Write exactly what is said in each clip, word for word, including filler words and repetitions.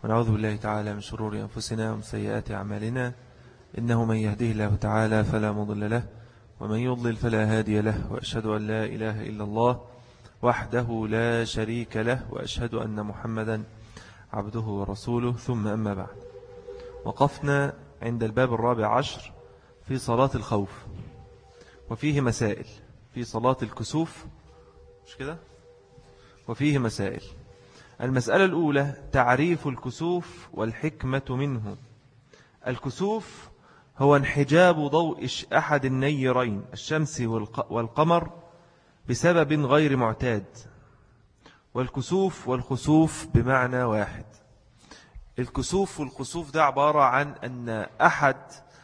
ونعوذ بالله تعالى من شرور أنفسنا ومن سيئات أعمالنا، إنه من يهده الله تعالى فلا مضل له ومن يضلل فلا هادي له، وأشهد أن لا إله إلا الله وحده لا شريك له، وأشهد أن محمدا عبده ورسوله. ثم أما بعد، وقفنا عند الباب الرابع عشر في صلاة الخوف، وفيه مسائل في صلاة الكسوف، مش كده؟ وفيه مسائل. المسألة الأولى تعريف الكسوف والحكمة منه. الكسوف هو انحجاب ضوء أحد النيرين الشمس والقمر بسبب غير معتاد، والكسوف والخسوف بمعنى واحد. الكسوف والخسوف ده عبارة عن أن أحد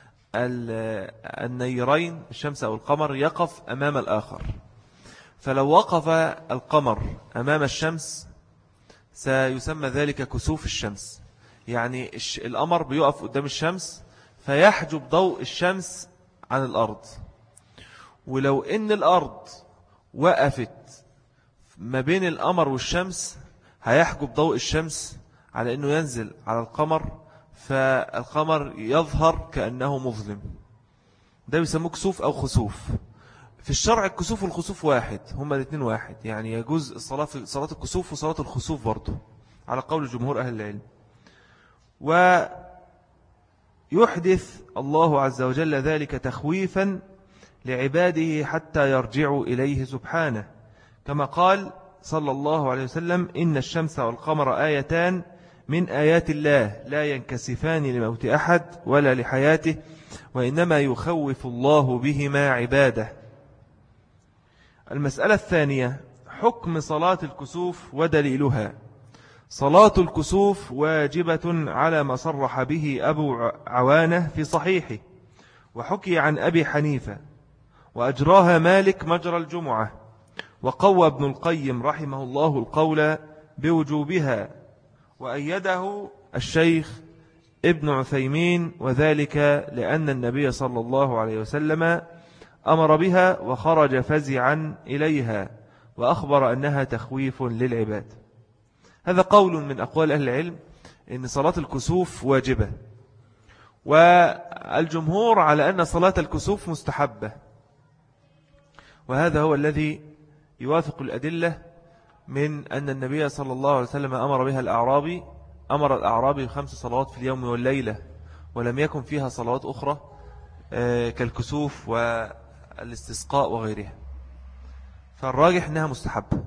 النيرين الشمس أو القمر يقف أمام الآخر، فلو وقف القمر أمام الشمس سيسمى ذلك كسوف الشمس، يعني القمر بيقف قدام الشمس فيحجب ضوء الشمس عن الأرض. ولو إن الأرض وقفت ما بين القمر والشمس هيحجب ضوء الشمس على أنه ينزل على القمر، فالقمر يظهر كأنه مظلم. ده بيسموه كسوف أو خسوف. في الشرع الكسوف والخسوف واحد، هما الاثنين واحد، يعني يجوز الصلاة في صلاة الكسوف وصلاة الخسوف برضه على قول جمهور أهل العلم. ويحدث الله عز وجل ذلك تخويفا لعباده حتى يرجعوا إليه سبحانه، كما قال صلى الله عليه وسلم: إن الشمس والقمر آيتان من آيات الله لا ينكسفان لموت أحد ولا لحياته، وإنما يخوف الله بهما عباده. المسألة الثانية حكم صلاة الكسوف ودليلها. صلاة الكسوف واجبة على ما صرح به أبو عوانة في صحيحه، وحكي عن أبي حنيفة، وأجراها مالك مجرى الجمعة، وقوى ابن القيم رحمه الله القول بوجوبها، وأيده الشيخ ابن عثيمين، وذلك لأن النبي صلى الله عليه وسلم أمر بها وخرج فزعا إليها، وأخبر أنها تخويف للعباد. هذا قول من أقوال أهل العلم إن صلاة الكسوف واجبة، والجمهور على أن صلاة الكسوف مستحبة، وهذا هو الذي يوافق الأدلة من أن النبي صلى الله عليه وسلم أمر بها الأعرابي أمر الأعرابي بخمس صلوات في اليوم والليلة، ولم يكن فيها صلوات أخرى كالكسوف والاستسقاء وغيرها، فالراجح أنها مستحبة.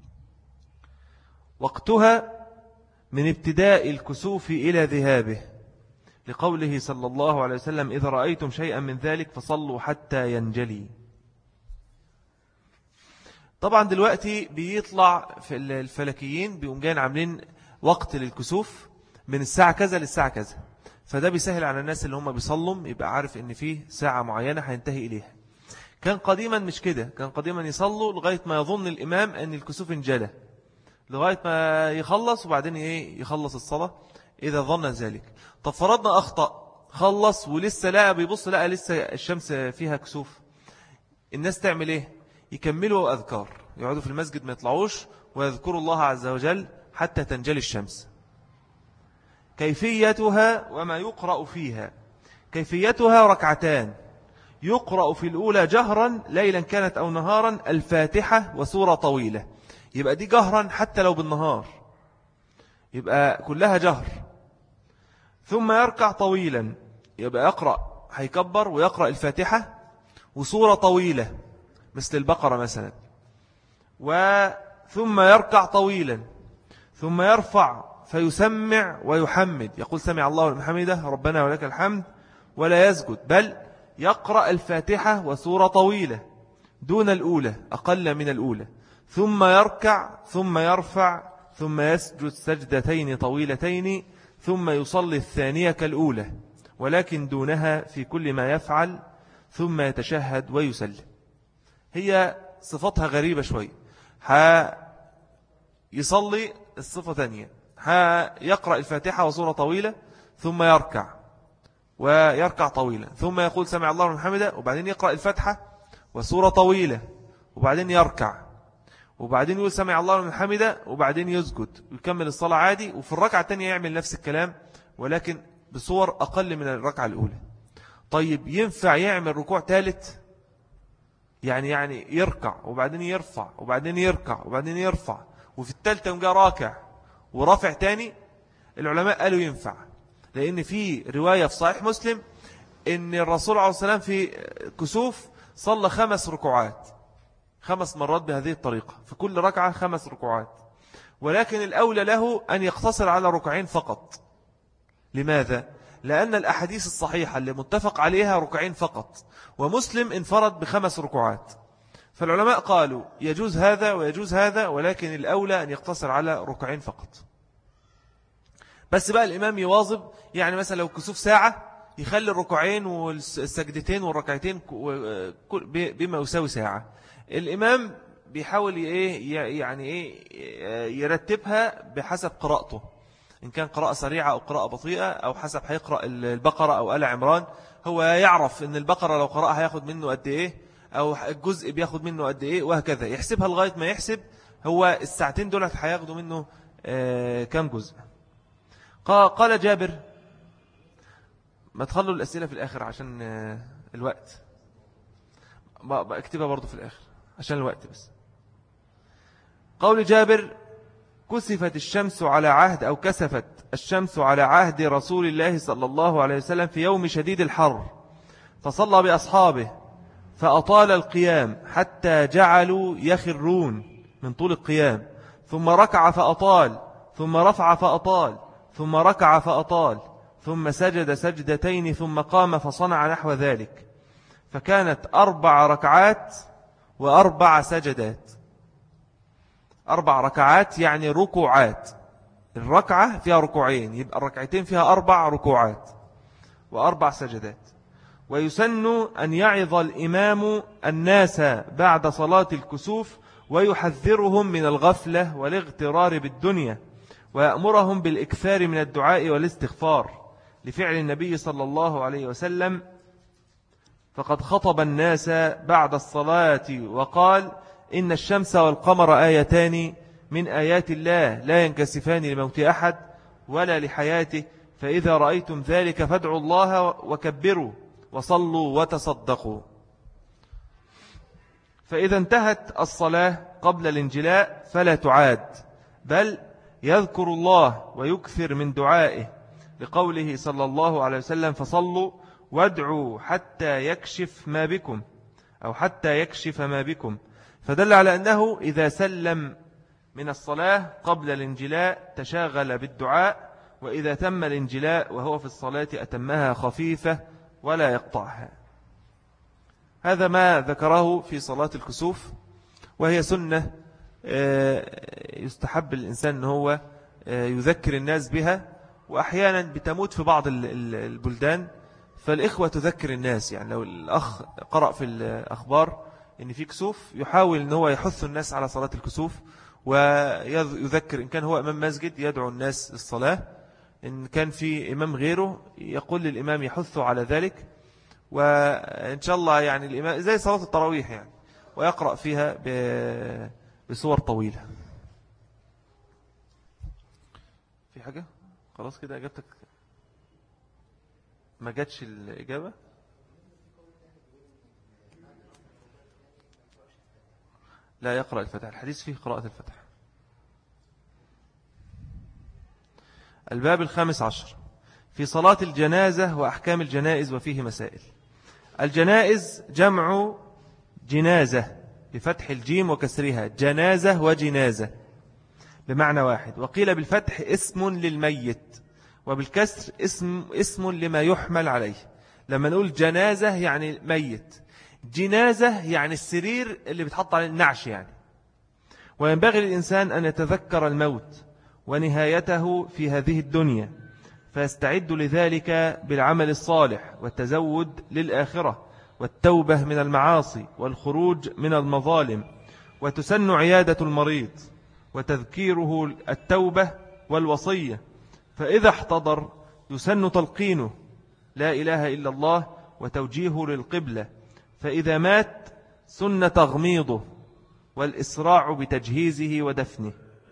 وقتها من ابتداء الكسوف إلى ذهابه، لقوله صلى الله عليه وسلم: إذا رأيتم شيئا من ذلك فصلوا حتى ينجلي. طبعا دلوقتي بيطلع في الفلكيين بيقوم جايين عاملين وقت للكسوف من الساعة كذا للساعة كذا، فده بيسهل على الناس اللي هم بيصلوا يبقى عارف ان فيه ساعة معينة هينتهي إليها. كان قديما مش كده، كان قديما يصلوا لغاية ما يظن الإمام أن الكسوف انجلى، لغاية ما يخلص وبعدين ايه يخلص الصلاة إذا ظن ذلك. طب فرضنا أخطأ، خلص ولسه لا بيبص لا لسه الشمس فيها كسوف، الناس تعمل ايه؟ يكملوا أذكار، يقعدوا في المسجد ما يطلعوش ويذكروا الله عز وجل حتى تنجلي الشمس. كيفيتها وما يقرأ فيها: كيفيتها ركعتان، يقرأ في الأولى جهرا ليلا كانت أو نهارا الفاتحة وسورة طويلة، يبقى دي جهرا حتى لو بالنهار، يبقى كلها جهر. ثم يركع طويلا، يبقى يقرأ هيكبر ويقرأ الفاتحة وسورة طويلة مثل البقرة مثلا، وثم يركع طويلا، ثم يرفع فيسمع ويحمد، يقول سمع الله لمن حمده ربنا ولك الحمد، ولا يسجد، بل يقرأ الفاتحة وسورة طويلة دون الأولى، أقل من الأولى، ثم يركع ثم يرفع ثم يسجد سجدتين طويلتين، ثم يصلي الثانية كالأولى ولكن دونها في كل ما يفعل، ثم يتشهد ويسلم. هي صفتها غريبة شوي، يصلي الصفة ثانية، يقرأ الفاتحة وسورة طويلة ثم يركع ويركع طويلة، ثم يقول سمع الله لمن حمده، وبعدين يقرأ الفاتحة وسورة طويلة وبعدين يركع، وبعدين يقول سمع الله لمن حمده، وبعدين يسجد ويكمل الصلاة عادي، وفي الركعة الثانية يعمل نفس الكلام ولكن بصور أقل من الركعة الأولى. طيب ينفع يعمل ركوع ثالث؟ يعني يعني يركع وبعدين يرفع وبعدين يركع وبعدين يرفع، وفي الثالثة يقوم جاء راكع ورافع تاني؟ العلماء قالوا ينفع، لأن في رواية في صحيح مسلم إن الرسول عليه الصلاة والسلام في كسوف صلى خمس ركوعات، خمس مرات بهذه الطريقة، في كل ركعة خمس ركوعات، ولكن الأولى له أن يقتصر على ركعين فقط. لماذا؟ لأن الأحاديث الصحيحة اللي متفق عليها ركعين فقط، ومسلم انفرد بخمس ركوعات. فالعلماء قالوا يجوز هذا ويجوز هذا، ولكن الأولى أن يقتصر على ركعين فقط. بس بقى الإمام يواظب، يعني مثلا لو كسوف ساعة يخلي الركوعين والسجدتين والركعتين بما يساوي ساعة. الإمام بيحاول إيه يعني إيه يرتبها بحسب قراءته، إن كان قراءة سريعة أو قراءة بطيئة، أو حسب هيقرأ البقرة أو آل عمران. هو يعرف إن البقرة لو قرأها هياخد منه قد إيه، أو الجزء بياخد منه قد إيه، وهكذا يحسبها لغاية ما يحسب هو الساعتين دولت هياخدوا منه كم جزء. قال جابر، ما تخلوا الأسئلة في الآخر عشان الوقت، اكتبها برضو في الآخر عشان الوقت بس. قول جابر: كسفت الشمس على عهد أو كسفت الشمس على عهد رسول الله صلى الله عليه وسلم في يوم شديد الحر، فصلى بأصحابه فأطال القيام حتى جعلوا يخرون من طول القيام، ثم ركع فأطال، ثم رفع فأطال، ثم ركع فأطال، ثم سجد سجدتين، ثم قام فصنع نحو ذلك، فكانت أربع ركعات وأربع سجدات. أربع ركعات يعني ركوعات، الركعة فيها ركوعين، يبقى الركعتين فيها أربع ركوعات وأربع سجدات. ويسن أن يعظ الإمام الناس بعد صلاة الكسوف ويحذرهم من الغفلة والاغترار بالدنيا، ويأمرهم بالإكثار من الدعاء والاستغفار، لفعل النبي صلى الله عليه وسلم، فقد خطب الناس بعد الصلاة وقال: إن الشمس والقمر آيتان من آيات الله لا ينكسفان لموت أحد ولا لحياته، فإذا رأيتم ذلك فادعوا الله وكبروا وصلوا وتصدقوا. فإذا انتهت الصلاة قبل الانجلاء فلا تعاد، بل يذكر الله ويكثر من دعائه، لقوله صلى الله عليه وسلم: فصلوا وادعوا حتى يكشف ما بكم، أو حتى يكشف ما بكم. فدل على أنه إذا سلم من الصلاة قبل الانجلاء تشاغل بالدعاء، وإذا تم الانجلاء وهو في الصلاة أتمها خفيفة ولا يقطعها. هذا ما ذكره في صلاة الكسوف، وهي سنة يستحب الإنسان أنه هو يذكر الناس بها، وأحيانا بتموت في بعض البلدان، فالإخوة تذكر الناس. يعني لو الأخ قرأ في الأخبار إن في كسوف، يحاول أن هو يحث الناس على صلاة الكسوف، ويذكر إن كان هو إمام مسجد يدعو الناس للصلاة، إن كان في إمام غيره يقول للإمام يحث على ذلك، وإن شاء الله يعني الإمام زي صلاة التراويح يعني، ويقرأ فيها بصور طويلة. في حاجة؟ خلاص كده أجابتك ما جاتش الإجابة. لا يقرأ الفتح، الحديث فيه قراءة الفتح. الباب الخامس عشر في صلاة الجنازة وأحكام الجنائز، وفيه مسائل. الجنائز جمع جنازة بفتح الجيم وكسرها، جنازة وجنازة بمعنى واحد، وقيل بالفتح اسم للميت، وبالكسر اسم, اسم لما يحمل عليه. لما نقول جنازة يعني ميت، جنازة يعني السرير اللي بتحط عليه النعش يعني. وينبغي للإنسان أن يتذكر الموت ونهايته في هذه الدنيا، فيستعد لذلك بالعمل الصالح والتزود للآخرة والتوبة من المعاصي والخروج من المظالم. وتسن عيادة المريض وتذكيره التوبة والوصية، فإذا احتضر يسن تلقينه لا إله إلا الله وتوجيهه للقبلة، فإذا مات سن تغميضه والإسراع بتجهيزه ودفنه.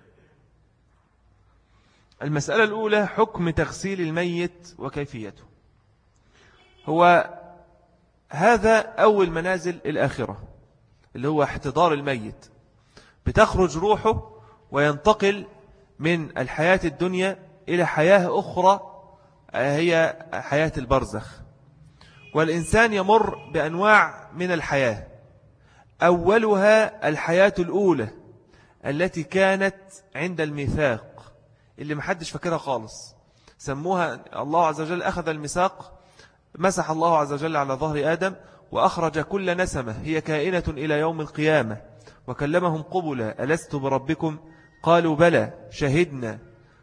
المسألة الأولى حكم تغسيل الميت وكيفيته. هو هذا أول منازل الآخرة اللي هو احتضار الميت، بتخرج روحه وينتقل من الحياة الدنيا إلى حياة أخرى هي حياة البرزخ. والإنسان يمر بأنواع من الحياة، أولها الحياة الأولى التي كانت عند الميثاق اللي محدش فاكرها خالص، سموها الله عز وجل أخذ الميثاق، مسح الله عز وجل على ظهر آدم وأخرج كل نسمة هي كائنة إلى يوم القيامة وكلمهم قبلا ألست بربكم قالوا بلى شهدنا.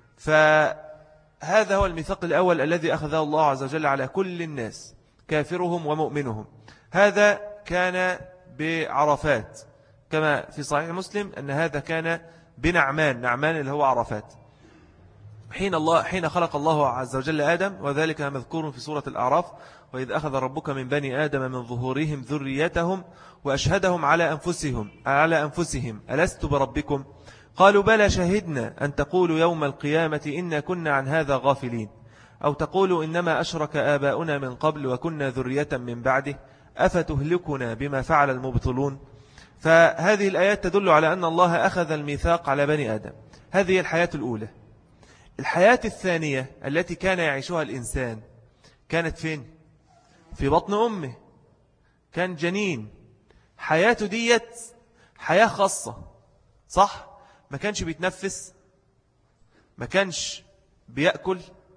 فهذا هو الميثاق الأول الذي أخذه الله عز وجل على كل الناس كافرهم ومؤمنهم. هذا كان بعرفات كما في صحيح مسلم أن هذا كان بنعمان، نعمان اللي هو عرفات، حين الله حين خلق الله عز وجل آدم، وذلك مذكور في سورة الأعراف: وإذ أخذ ربك من بني آدم من ظهورهم ذريتهم وأشهدهم على أنفسهم على أنفسهم ألست بربكم قالوا بلى شهدنا أن تقولوا يوم القيامة إنا كنا عن هذا غافلين أو تقولوا إنما أشرك آباؤنا من قبل وكنا ذرية من بعده أفتهلكنا بما فعل المبطلون. فهذه الآيات تدل على أن الله أخذ الميثاق على بني آدم. هذه الحياة الأولى. الحياة الثانية التي كان يعيشها الإنسان كانت فين؟ في بطن أمه، كان جنين. حياته ديت حياة خاصة، صح؟ ما كانش بيتنفس، ما كانش بيأكل،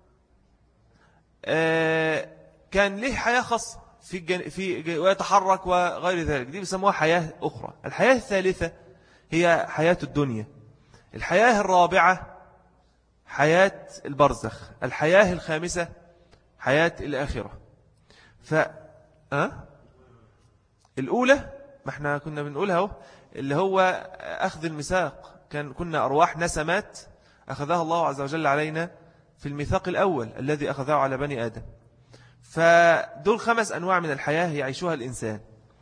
آه كان له حياة خاصة في الجن... في ويتحرك وغير ذلك. دي بيسموها حياة أخرى. الحياة الثالثة هي حياة الدنيا. الحياة الرابعة حياة البرزخ. الحياة الخامسة حياة الآخرة. ف أه؟ الأولى ما احنا كنا بنقولها هو اللي هو أخذ الميثاق، كان كنا أرواح نسمات أخذها الله عز وجل علينا في الميثاق الأول الذي أخذه على بني آدم. فدول خمس أنواع من الحياة يعيشها الإنسان.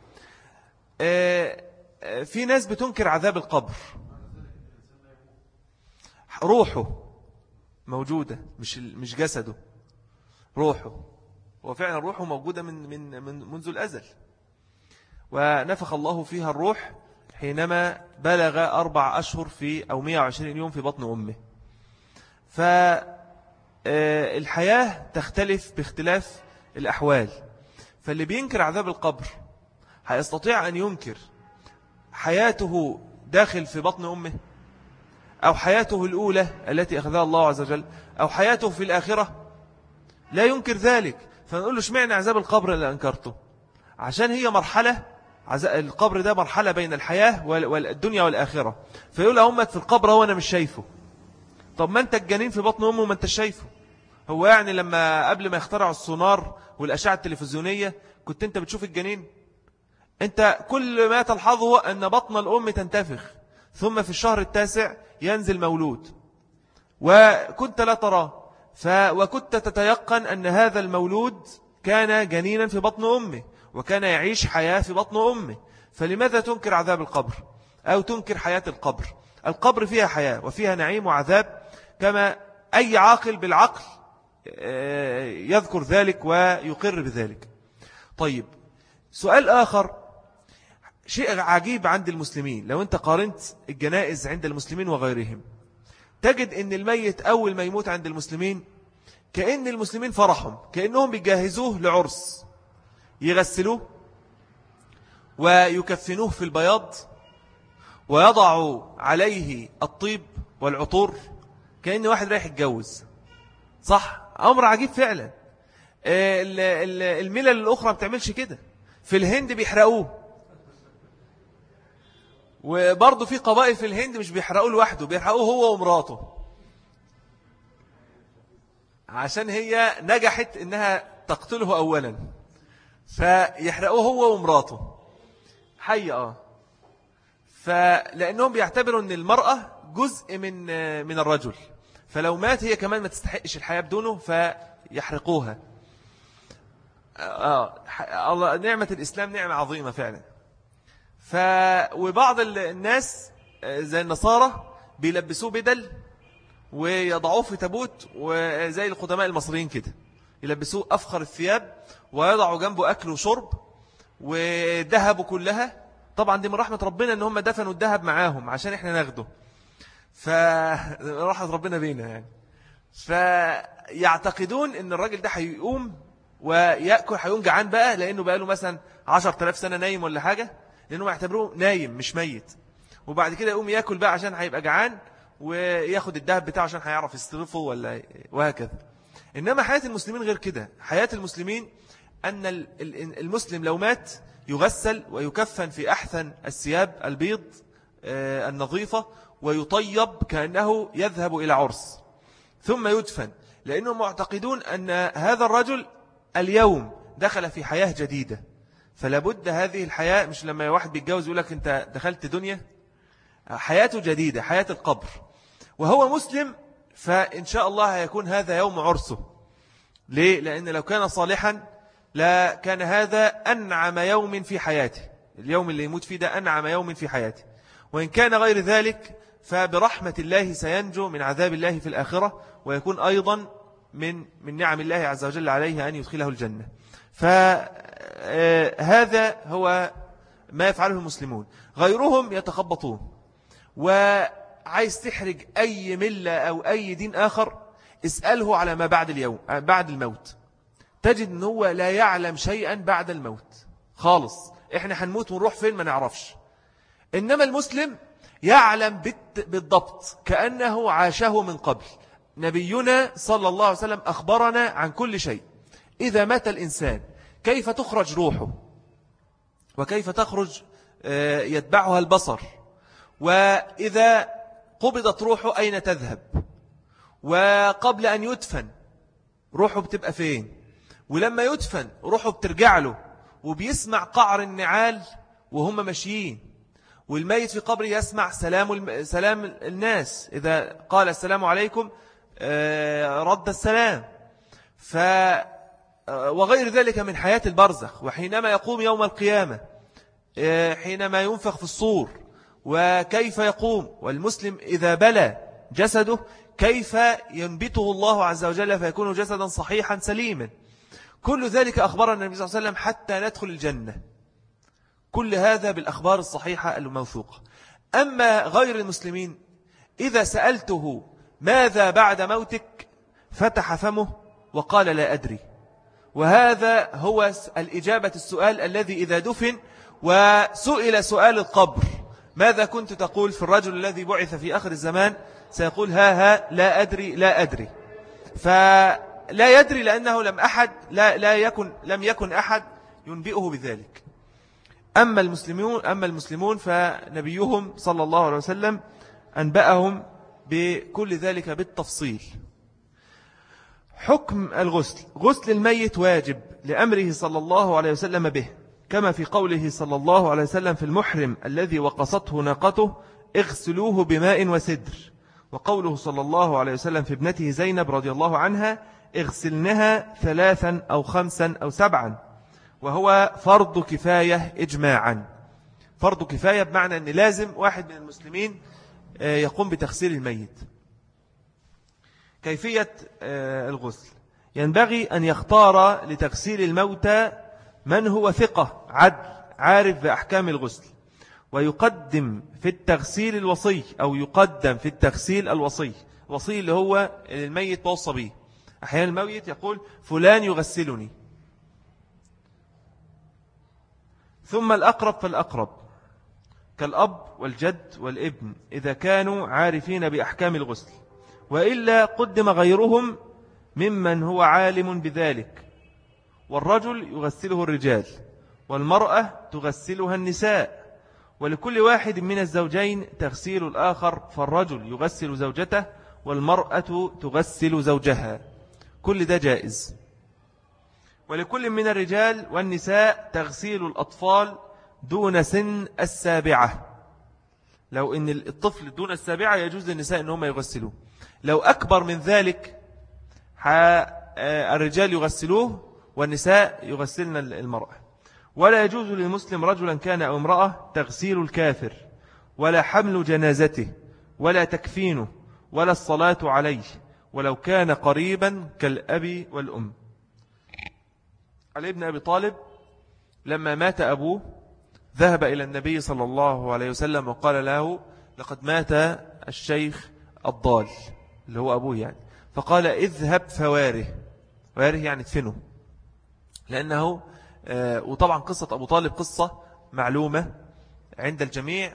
في ناس بتنكر عذاب القبر، روحه موجودة مش مش جسده، روحه. وفعلا روحه موجودة من من من منذ الأزل، ونفخ الله فيها الروح حينما بلغ أربع أشهر في أو مئة وعشرين يوم في بطن أمه. فالحياة تختلف باختلاف الأحوال. فاللي بينكر عذاب القبر هيستطيع أن ينكر حياته داخل في بطن أمه، أو حياته الأولى التي أخذها الله عز وجل، أو حياته في الآخرة؟ لا ينكر ذلك. فنقول له اشمعنى عذاب القبر اللي أنكرته؟ عشان هي مرحلة، القبر ده مرحلة بين الحياة والدنيا والآخرة. فيقول أمك في القبر هو أنا مش شايفه. طب ما أنت الجنين في بطن أمه ما أنت شايفه. هو يعني لما قبل ما يخترعوا السونار والأشعة التلفزيونية كنت أنت بتشوف الجنين؟ أنت كل ما تلحظه أن بطن الأم تنتفخ، ثم في الشهر التاسع ينزل مولود، وكنت لا تراه، ف... وكنت تتيقن أن هذا المولود كان جنينا في بطن أمه وكان يعيش حياة في بطن أمه. فلماذا تنكر عذاب القبر أو تنكر حياة القبر؟ القبر فيها حياة وفيها نعيم وعذاب، كما أي عاقل بالعقل يذكر ذلك ويقر بذلك. طيب، سؤال آخر، شيء عجيب عند المسلمين، لو أنت قارنت الجنائز عند المسلمين وغيرهم تجد أن الميت أول ما يموت عند المسلمين كأن المسلمين فرحهم، كأنهم بيجهزوه لعرس، يغسلوه ويكفنوه في البياض ويضعوا عليه الطيب والعطور كأن واحد رايح يتجوز. صح؟ أمر عجيب فعلا. الملل الأخرى ما بتعملش كده. في الهند بيحرقوه، وبرضه في قبائل في الهند مش بيحرقوه لوحده، بيحرقوه هو ومراته، عشان هي نجحت إنها تقتله أولا، فيحرقوه هو ومراته حي. آه فلأنهم بيعتبروا أن المرأة جزء من من الرجل، فلو مات هي كمان ما تستحقش الحياة بدونه فيحرقوها. آه الله، نعمة الإسلام نعمة عظيمة فعلا. ف وبعض الناس زي النصارى بيلبسوه بدل ويضعوه في تابوت، وزي القدماء المصريين كده يلبسوه أفخر الثياب ويضعوا جنبه أكل وشرب وذهبوا كلها. طبعا دي من رحمة ربنا ان هم دفنوا الذهب معاهم عشان احنا ناخده، فرحمة ربنا بينا يعني. فيعتقدون ان الراجل ده هيقوم ويأكل، هيقوم جعان بقى لانه بقى له مثلا عشر تلاف سنة نايم ولا حاجة، لانه يعتبروه نايم مش ميت، وبعد كده يقوم يأكل بقى عشان هيبقى جعان وياخد الذهب بتاعه عشان هيعرف يصرفه ولا وهكذا. إنما حياة المسلمين غير كده. حياة المسلمين أن المسلم لو مات يغسل ويكفن في أحسن الثياب البيض النظيفة ويطيب كأنه يذهب إلى عرس، ثم يدفن، لأنهم معتقدون أن هذا الرجل اليوم دخل في حياة جديدة. فلا بد هذه الحياة، مش لما واحد بيتجوز يقول لك أنت دخلت دنيا، حياته جديدة، حياة القبر. وهو مسلم فإن شاء الله هيكون هذا يوم عرسه. ليه؟ لأن لو كان صالحا لا كان هذا أنعم يوم في حياته، اليوم اللي يموت فيه ده أنعم يوم في حياته. وإن كان غير ذلك فبرحمة الله سينجو من عذاب الله في الآخرة، ويكون أيضا من من نعم الله عز وجل عليه أن يدخله الجنة. فهذا هو ما يفعله المسلمون. غيرهم يتخبطون، وعايز تحرج أي ملة أو أي دين آخر اسأله على ما بعد اليوم بعد الموت، تجد أنه هو لا يعلم شيئا بعد الموت خالص. إحنا هنموت ونروح فين ما نعرفش. إنما المسلم يعلم بالضبط كأنه عاشه من قبل. نبينا صلى الله عليه وسلم أخبرنا عن كل شيء. إذا مات الإنسان كيف تخرج روحه، وكيف تخرج يتبعها البصر، وإذا قبضت روحه أين تذهب، وقبل أن يدفن روحه بتبقى فين، ولما يدفن روحه بترجع له، وبيسمع قعر النعال وهم ماشيين، والميت في قبره يسمع سلام سلام الناس إذا قال السلام عليكم رد السلام. ف وغير ذلك من حياة البرزخ. وحينما يقوم يوم القيامة حينما ينفخ في الصور وكيف يقوم، والمسلم إذا بلى جسده كيف ينبته الله عز وجل فيكون جسدا صحيحا سليما. كل ذلك أخبرنا النبي صلى الله عليه وسلم حتى ندخل الجنة. كل هذا بالأخبار الصحيحة الموثوقة. أما غير المسلمين إذا سألته ماذا بعد موتك فتح فمه وقال لا أدري. وهذا هو الإجابة السؤال الذي إذا دفن وسئل سؤال القبر ماذا كنت تقول في الرجل الذي بعث في آخر الزمان، سيقول ها ها لا أدري لا أدري. فلا يدري لأنه لم أحد لا لا يكن لم يكن أحد ينبئه بذلك. أما المسلمون أما المسلمون فنبيهم صلى الله عليه وسلم أنبأهم بكل ذلك بالتفصيل. حكم الغسل: غسل الميت واجب لأمره صلى الله عليه وسلم به، كما في قوله صلى الله عليه وسلم في المحرم الذي وقصته ناقته اغسلوه بماء وسدر، وقوله صلى الله عليه وسلم في ابنته زينب رضي الله عنها اغسلنها ثلاثا أو خمسا أو سبعا، وهو فرض كفاية إجماعا. فرض كفاية بمعنى أن لازم واحد من المسلمين يقوم بتغسيل الميت. كيفية الغسل: ينبغي أن يختار لتغسيل الموتى من هو ثقة عدل عارف بأحكام الغسل، ويقدم في التغسيل الوصي، أو يقدم في التغسيل الوصي. الوصي اللي هو الميت توصى به. أحيانا الميت يقول فلان يغسلني. ثم الأقرب فالأقرب كالأب والجد والابن إذا كانوا عارفين بأحكام الغسل، وإلا قدم غيرهم ممن هو عالم بذلك. والرجل يغسله الرجال، والمرأة تغسلها النساء، ولكل واحد من الزوجين تغسيل الآخر، فالرجل يغسل زوجته والمرأة تغسل زوجها. كل ده جائز. ولكل من الرجال والنساء تغسيل الأطفال دون سن السابعة. لو إن الطفل دون السابعة يجوز للنساء أنهم يغسلوه. لو أكبر من ذلك الرجال يغسلوه والنساء يغسلن المرأة. ولا يجوز للمسلم رجلا كان أو امرأة تغسيل الكافر ولا حمل جنازته ولا تكفينه ولا الصلاة عليه ولو كان قريبا كالأب والأم. علي بن أبي طالب لما مات أبوه ذهب إلى النبي صلى الله عليه وسلم وقال له لقد مات الشيخ الضال اللي هو أبوه يعني، فقال اذهب فواره، واره يعني ادفنه، لأنه آه وطبعا قصة أبو طالب قصة معلومة عند الجميع،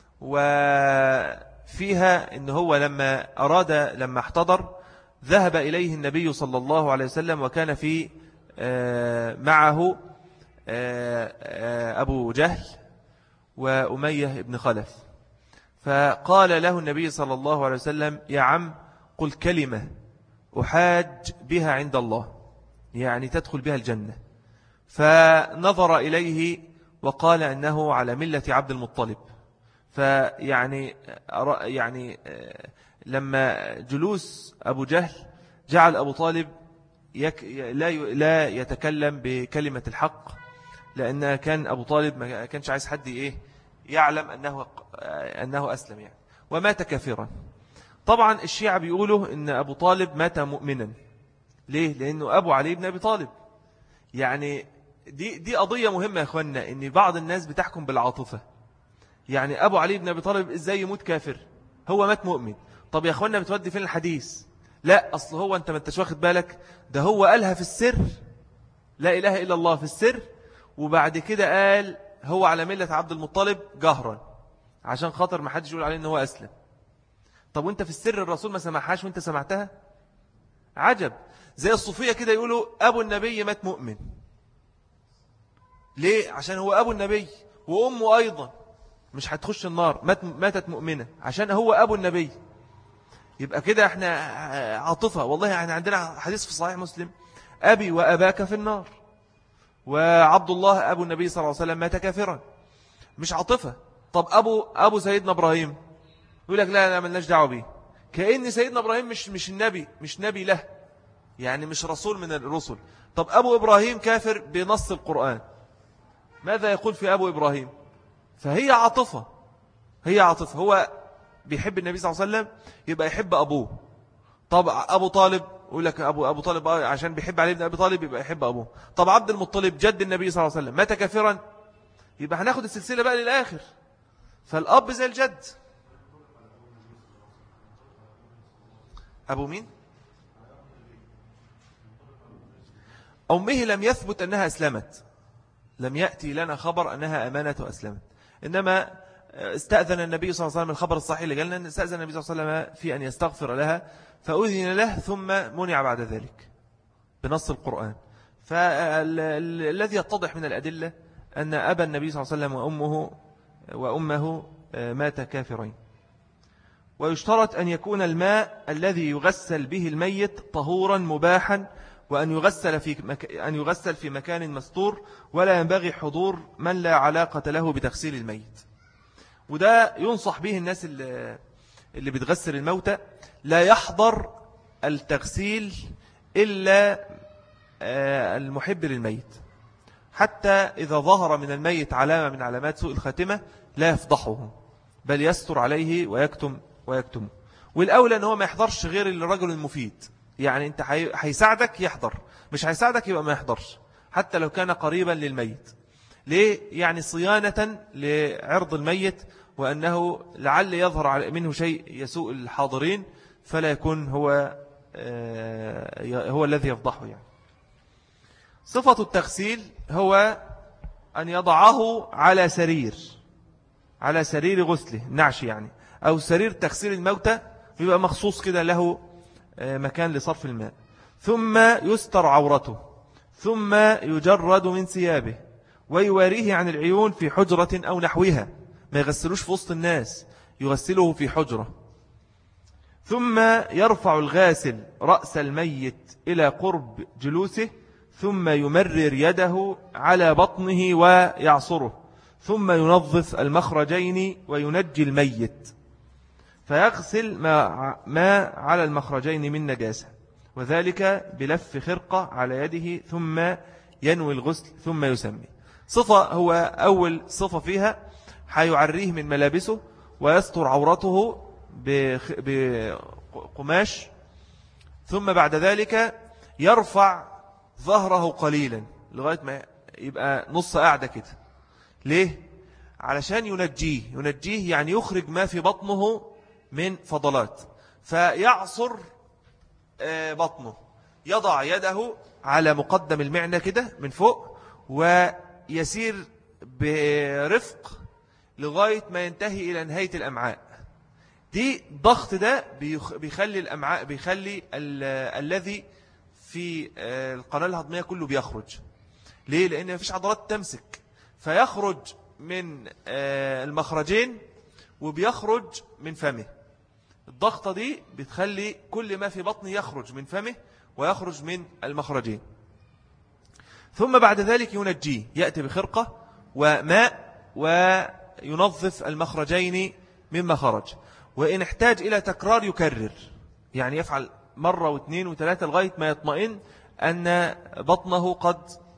وفيها إن هو لما أراد لما احتضر ذهب إليه النبي صلى الله عليه وسلم وكان في آه معه آه آه أبو جهل وأمية بن خلف، فقال له النبي صلى الله عليه وسلم يا عم قل كلمة أحاج بها عند الله، يعني تدخل بها الجنة. فنظر إليه وقال أنه على ملة عبد المطلب. فيعني يعني لما جلوس أبو جهل جعل أبو طالب يك لا لا يتكلم بكلمة الحق، لأن كان أبو طالب ما كانش عايز حد إيه يعلم أنه أنه أسلم يعني، ومات كافرا. طبعا الشيعة بيقولوا إن أبو طالب مات مؤمنا. ليه؟ لأنه أبو علي بن أبي طالب. يعني دي دي قضية مهمة يا أخوانا، إن بعض الناس بتحكم بالعاطفة. يعني أبو علي بن أبي طالب إزاي يموت كافر؟ هو مات مؤمن. طب يا أخوانا بتودي فين الحديث؟ لا، أصل هو أنت ما انتش واخد بالك، ده هو قالها في السر، لا إله إلا الله في السر، وبعد كده قال هو على ملة عبد المطلب جهرا عشان خاطر ما حدش يقول عليه إن هو أسلم. طب وانت في السر الرسول ما سمعهاش وانت سمعتها؟ عجب. زي الصوفية كده يقولوا أبو النبي مات مؤمن. ليه؟ عشان هو أبو النبي، وأمه أيضا مش هتخش النار، مات ماتت مؤمنة عشان هو أبو النبي. يبقى كده احنا عاطفة. والله احنا عندنا حديث في صحيح مسلم أبي وأباك في النار، وعبد الله أبو النبي صلى الله عليه وسلم مات كافرا. مش عاطفة. طب أبو, أبو سيدنا إبراهيم يقول لك لا لا ملناش دعوه بيه، كأن سيدنا إبراهيم مش مش النبي، مش نبي له، يعني مش رسول من الرسل. طب أبو إبراهيم كافر بنص القرآن، ماذا يقول في أبو إبراهيم؟ فهي عاطفة، هي عاطفة. هو بيحب النبي صلى الله عليه وسلم يبقى يحب أبوه. طب أبو طالب يقول لك أبو أبو طالب عشان بيحب علي بن أبي طالب يبقى يحب أبوه. طب عبد المطلب جد النبي صلى الله عليه وسلم مات كافرا، يبقى هناخد السلسلة بقى للآخر. فالأب زي الجد. أبو مين؟ أمه لم يثبت أنها أسلمت، لم يأتي لنا خبر أنها أمانة وأسلمت، إنما استأذن النبي صلى الله عليه وسلم، الخبر الصحيح اللي قالنا استأذن النبي صلى الله عليه وسلم في أن يستغفر لها فأذن له ثم منع بعد ذلك بنص القرآن. فالذي يتضح من الأدلة أن أبا النبي صلى الله عليه وسلم وأمه وأمه مات كافرين. ويشترط أن يكون الماء الذي يغسل به الميت طهورا مباحا، وأن يغسل في مك... أن يغسل في مكان مستور، ولا ينبغي حضور من لا علاقة له بتغسيل الميت. وده ينصح به الناس اللي, اللي بتغسل الموتى، لا يحضر التغسيل إلا المحب للميت، حتى إذا ظهر من الميت علامة من علامات سوء الخاتمة لا يفضحه، بل يستر عليه ويكتم ويكتمه. والأولى أنه ما يحضرش غير الرجل المفيد. يعني أنت هيساعدك يحضر، مش هيساعدك يبقى ما يحضرش، حتى لو كان قريبا للميت. ليه؟ يعني صيانة لعرض الميت، وأنه لعل يظهر منه شيء يسوء الحاضرين فلا يكون هو هو الذي يفضحه. يعني صفة التغسيل هو أن يضعه على سرير، على سرير غسله نعش يعني، أو سرير تغسيل الموتى يبقى مخصوص كده له مكان لصرف الماء، ثم يستر عورته، ثم يجرد من ثيابه ويواريه عن العيون في حجرة أو نحوها، ما يغسلوش في وسط الناس، يغسله في حجرة. ثم يرفع الغاسل رأس الميت إلى قرب جلوسه، ثم يمرر يده على بطنه ويعصره، ثم ينظف المخرجين وينجي الميت، فيغسل ما, ما على المخرجين من نجاسة، وذلك بلف خرقة على يده، ثم ينوي الغسل ثم يسمي. صفة هو أول صفة فيها حيعريه من ملابسه ويستر عورته بقماش، ثم بعد ذلك يرفع ظهره قليلا لغاية ما يبقى نص قاعدة كده. ليه؟ علشان ينجيه ينجيه يعني يخرج ما في بطنه من فضلات، فيعصر بطنه، يضع يده على مقدم المعنى كده من فوق ويسير برفق لغاية ما ينتهي إلى نهاية الأمعاء. دي ضغط ده بيخلي الأمعاء بيخلي الذي في القناة الهضمية كله بيخرج. ليه؟ لأن مفيش عضلات تمسك، فيخرج من المخرجين وبيخرج من فمه. الضغطة دي بتخلي كل ما في بطنه يخرج من فمه ويخرج من المخرجين. ثم بعد ذلك ينجيه، يأتي بخرقة وماء وينظف المخرجين مما خرج، وإن احتاج إلى تكرار يكرر، يعني يفعل مرة واثنين وثلاثة لغاية ما يطمئن أن بطنه قد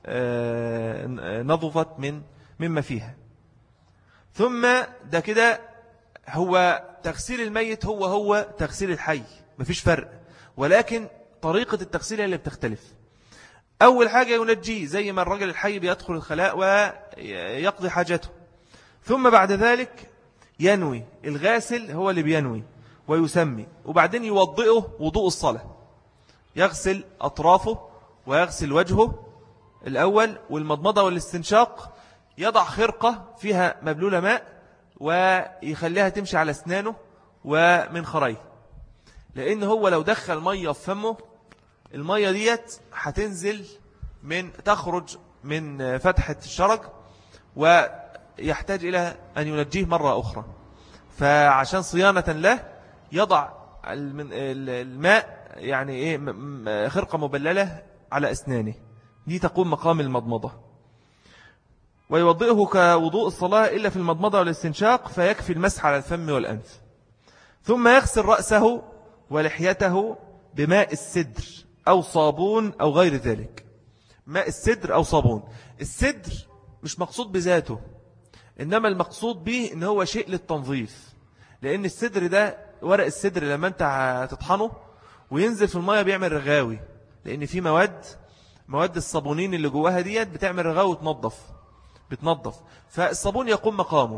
نظفت من مما فيها. ثم ده كده هو تغسيل الميت هو هو تغسيل الحي، مفيش فرق، ولكن طريقة التغسيل اللي بتختلف. أول حاجة ينجيه زي ما الرجل الحي بيدخل الخلاء ويقضي حاجته، ثم بعد ذلك ينوي. الغاسل هو اللي بينوي ويسمي، وبعدين يوضئه وضوء الصلاة، يغسل أطرافه ويغسل وجهه الأول والمضمضة والاستنشاق، يضع خرقة فيها مبلولة ماء ويخليها تمشي على أسنانه ومن خريه، لأن هو لو دخل مية في فمه المية ديت هتنزل من تخرج من فتحة الشرج ويحتاج إلى أن ينجيه مرة أخرى. فعشان صيانة له يضع الماء يعني إيه خرقة مبللة على أسنانه، دي تقوم مقام المضمضة، ويوضئه كوضوء الصلاة إلا في المضمضة والاستنشاق، فيكفي المسح على الفم والأنف. ثم يغسل رأسه ولحيته بماء السدر أو صابون أو غير ذلك. ماء السدر أو صابون، السدر مش مقصود بذاته، إنما المقصود به إن هو شيء للتنظيف، لأن السدر ده ورق السدر لما أنت تطحنه وينزل في المية بيعمل رغاوي، لأن في مواد مواد الصابونين اللي جواها ديت بتعمل رغاوي وتنظف بتنظف فالصابون يقوم مقامه.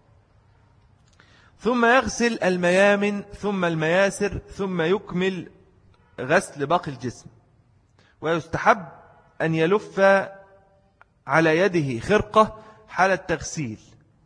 ثم يغسل الميامن ثم المياسر ثم يكمل غسل باقي الجسم. ويستحب أن يلف على يده خرقة حال التغسيل.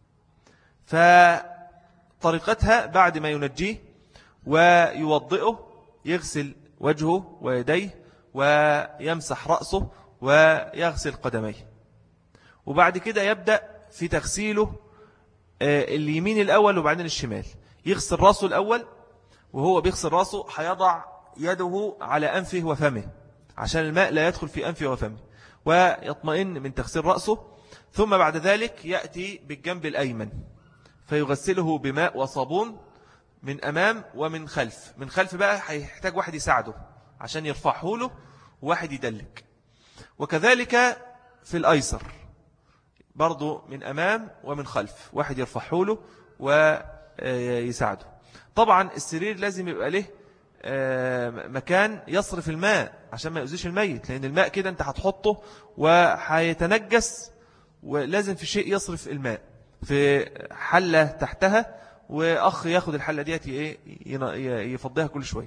فطريقتها بعد ما ينجيه ويوضئه يغسل وجهه ويديه ويمسح رأسه ويغسل قدميه، وبعد كده يبدأ في تغسيله اليمين الأول وبعدين الشمال. يغسل رأسه الأول، وهو بيغسل رأسه هيضع يده على أنفه وفمه عشان الماء لا يدخل في أنفه وفمه، ويطمئن من تغسيل رأسه. ثم بعد ذلك يأتي بالجنب الأيمن فيغسله بماء وصابون من أمام ومن خلف. من خلف بقى هيحتاج واحد يساعده عشان يرفعه له وواحد يدلك. وكذلك في الأيسر برضو من أمام ومن خلف، واحد يرفعه له ويساعده. طبعا السرير لازم يبقى له مكان يصرف الماء عشان ما يؤذيش الميت، لأن الماء كده أنت هتحطه وهيتنجس، ولازم في شيء يصرف الماء في حلة تحتها، وأخ ياخد الحلة ديت يفضيها كل شوي.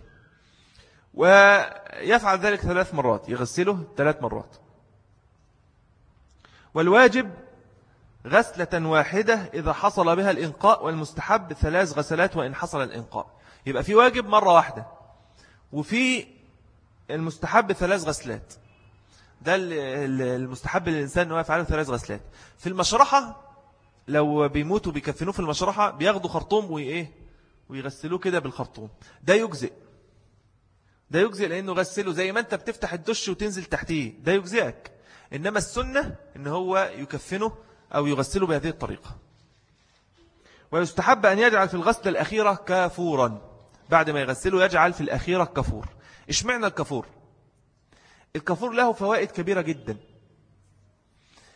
ويفعل ذلك ثلاث مرات، يغسله ثلاث مرات. والواجب غسلة واحدة إذا حصل بها الإنقاء، والمستحب ثلاث غسلات وإن حصل الإنقاء. يبقى في واجب مرة واحدة، وفي المستحب ثلاث غسلات. ده المستحب للإنسان أنه يفعله ثلاث غسلات. في المشرحة لو بيموتوا بيكفنوه في المشرحة بياخدوا خرطوم وإيه ويغسلوه كده بالخرطوم، ده يجزئ. ده يجزئ لأنه غسله زي ما أنت بتفتح الدش وتنزل تحتيه، ده يجزئك. إنما السنة إن هو يكفنه أو يغسله بهذه الطريقة. ويستحب أن يجعل في الغسلة الأخيرة كافورا، بعد ما يغسله يجعل في الأخيرة كافور. إيش معنى الكافور؟ الكافور له فوائد كبيرة جدا.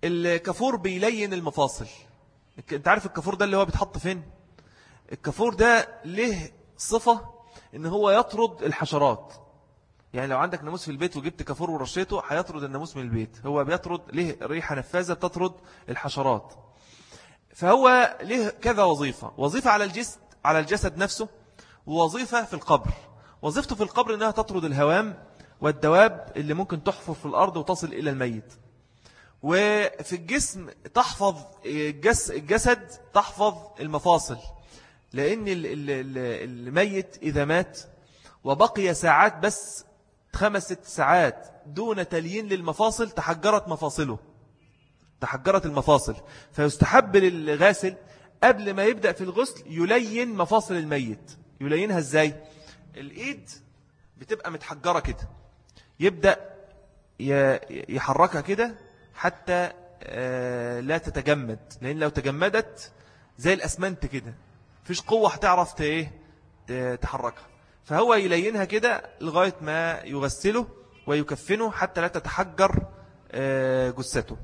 الكافور بيلين المفاصل. انت عارف الكافور ده اللي هو بيتحط فين؟ الكافور ده له صفة ان هو يطرد الحشرات. يعني لو عندك ناموس في البيت وجبت كافور ورشيته هيطرد الناموس من البيت. هو بيطرد، له ريحة نفاذة بتطرد الحشرات. فهو له كذا وظيفة: وظيفة على الجسد على الجسد نفسه، ووظيفة في القبر. وظيفته في القبر انها تطرد الهوام والدواب اللي ممكن تحفر في الارض وتصل الى الميت. وفي الجسم تحفظ الجسد، تحفظ المفاصل، لأن الميت إذا مات وبقي ساعات بس، خمس ست ساعات دون تليين للمفاصل، تحجرت مفاصله، تحجرت المفاصل. فيستحب للغاسل قبل ما يبدأ في الغسل يلين مفاصل الميت. يلينها ازاي؟ الإيد بتبقى متحجرة كده، يبدأ يحركها كده حتى لا تتجمد، لأن لو تجمدت زي الأسمنت كده فيش قوة هتعرف تحركها. فهو يلينها كده لغاية ما يغسله ويكفنه حتى لا تتحجر جثته.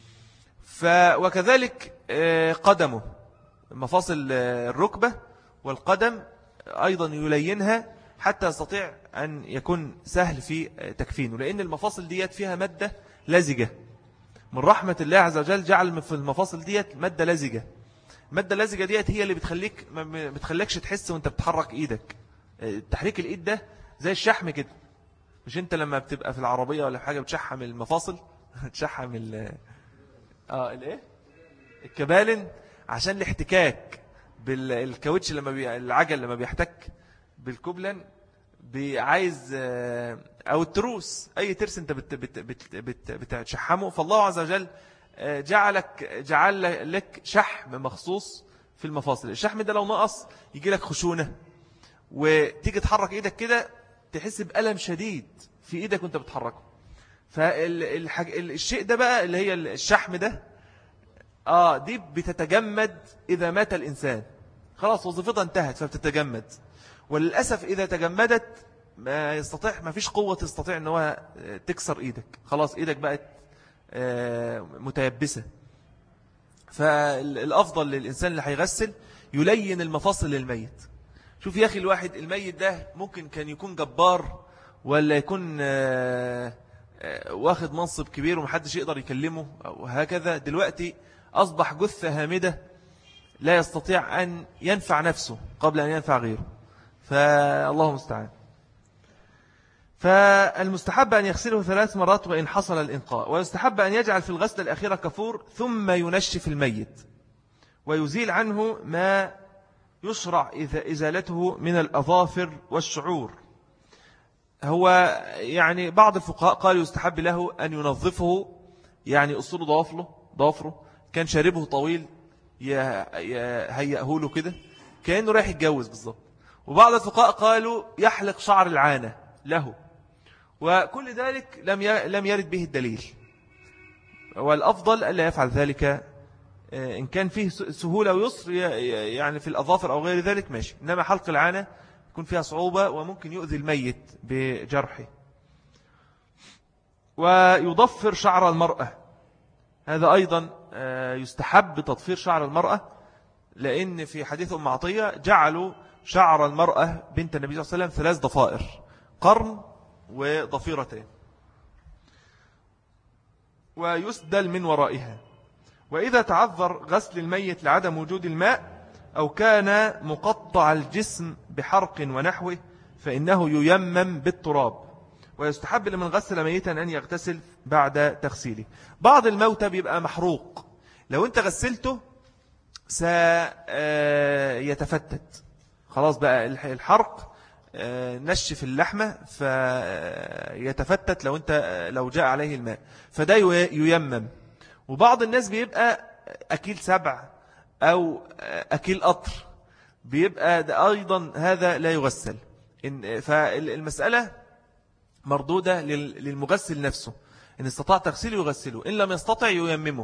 وكذلك قدمه، مفاصل الركبة والقدم أيضا يلينها حتى يستطيع أن يكون سهل في تكفينه، لأن المفاصل ديت فيها مادة لزجة. من رحمة الله عز وجل جعل في المفاصل ديت مادة لزجة. المادة اللزجة ديت هي اللي بتخليك ما بتخليكش تحس وانت بتحرك ايدك. تحريك الايد ده زي الشحم كده. مش انت لما بتبقى في العربية ولا حاجة بتشحم المفاصل تشحم ال اه الايه الكبالن عشان الاحتكاك بالكاوتش، لما بي... العجل لما بيحتك بالكوبلن عايز، او التروس، اي ترس انت بت بت بت بت بتشحمه. فالله عز وجل جعلك جعل لك شحم مخصوص في المفاصل. الشحم ده لو نقص يجي لك خشونة، وتيجي تحرك ايدك كده تحس بألم شديد في ايدك وانت بتحركه. فالشيء ده بقى اللي هي الشحم ده اه دي بتتجمد اذا مات الانسان، خلاص وظيفتها انتهت فبتتجمد. وللأسف إذا تجمدت ما يستطيع، ما فيش قوة تستطيع أن هو تكسر إيدك، خلاص إيدك بقت متيبسة. فالأفضل للإنسان اللي هيغسل يلين المفاصل للميت. شوف يا أخي، الواحد الميت ده ممكن كان يكون جبار، ولا يكون واخد منصب كبير ومحدش يقدر يكلمه أو هكذا، دلوقتي أصبح جثة هامدة لا يستطيع أن ينفع نفسه قبل أن ينفع غيره. فالله مستعان. فالمستحب أن يغسله ثلاث مرات وإن حصل الإنقاء. ويستحب أن يجعل في الغسل الأخيرة كفور، ثم ينشف الميت ويزيل عنه ما يشرع إزالته من الأظافر والشعور. هو يعني بعض الفقهاء قالوا يستحب له أن ينظفه، يعني أصول ضوافره ضوافره كان شاربه طويل يهيئه له كده كأنه رايح يتجوز بالضبط. وبعض الفقهاء قالوا يحلق شعر العانة له، وكل ذلك لم لم يرد به الدليل. والأفضل ألا يفعل ذلك إن كان فيه سهولة ويسر، يعني في الأظافر أو غير ذلك ماشي، إنما حلق العانة يكون فيها صعوبة وممكن يؤذي الميت بجرحه. ويضفر شعر المرأة، هذا أيضا يستحب تضفير شعر المرأة، لأن في حديث أم عطية جعلوا شعر المرأة بنت النبي صلى الله عليه وسلم ثلاث ضفائر، قرن وضفيرتين، ويسدل من ورائها. وإذا تعذر غسل الميت لعدم وجود الماء أو كان مقطع الجسم بحرق ونحوه فإنه ييمم بالتراب. ويستحب لمن غسل ميتا أن يغتسل بعد تغسيله. بعض الموتى بيبقى محروق، لو أنت غسلته سيتفتت، خلاص بقى الحرق نشف اللحمة فيتفتت لو أنت لو جاء عليه الماء، فده ييمم. وبعض الناس بيبقى أكيل سبع أو أكيل قطر، بيبقى ده أيضا هذا لا يغسل. فالمسألة مردودة للمغسل نفسه، إن استطاع تغسيله يغسله، إن لم يستطع ييممه.